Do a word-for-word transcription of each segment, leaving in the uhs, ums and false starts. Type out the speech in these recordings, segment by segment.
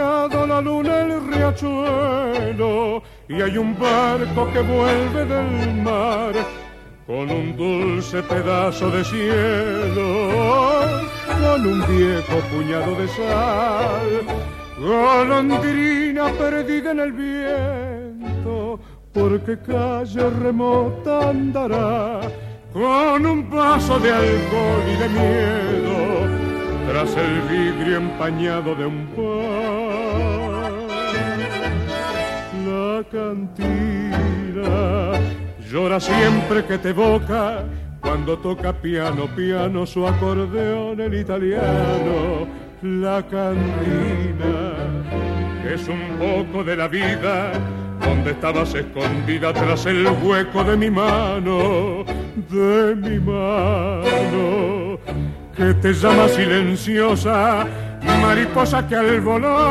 lado la luna el riachuelo y hay un barco que vuelve del mar con un dulce pedazo de cielo, con un viejo puñado de sal, golondrina perdida en el viento, porque calle remota andará, con un vaso de alcohol y de miedo, tras el vidrio empañado de un bar. La cantina llora siempre que te evoca, cuando toca piano, piano, su acordeón el italiano. La cantina es un poco de la vida, donde estabas escondida tras el hueco de mi mano, de mi mano, que te llama silenciosa, mariposa que al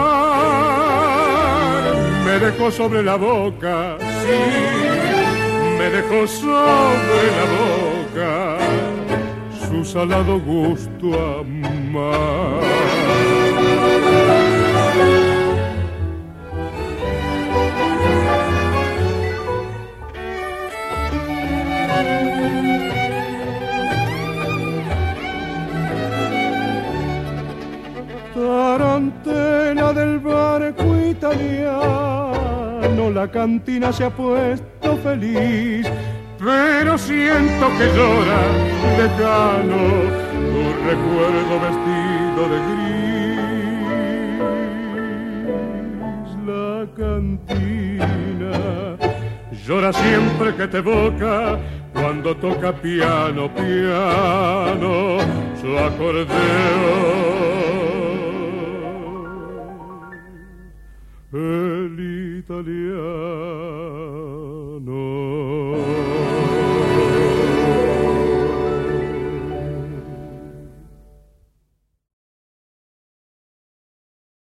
volar me dejó sobre la boca, sí, me dejó sobre la boca su salado gusto a amar. Tarantela del barco italiano, la cantina se ha puesto feliz, pero siento que llora lejano tu recuerdo vestido de gris. La cantina llora siempre que te evoca, cuando toca piano, piano, su acordeón el italiano.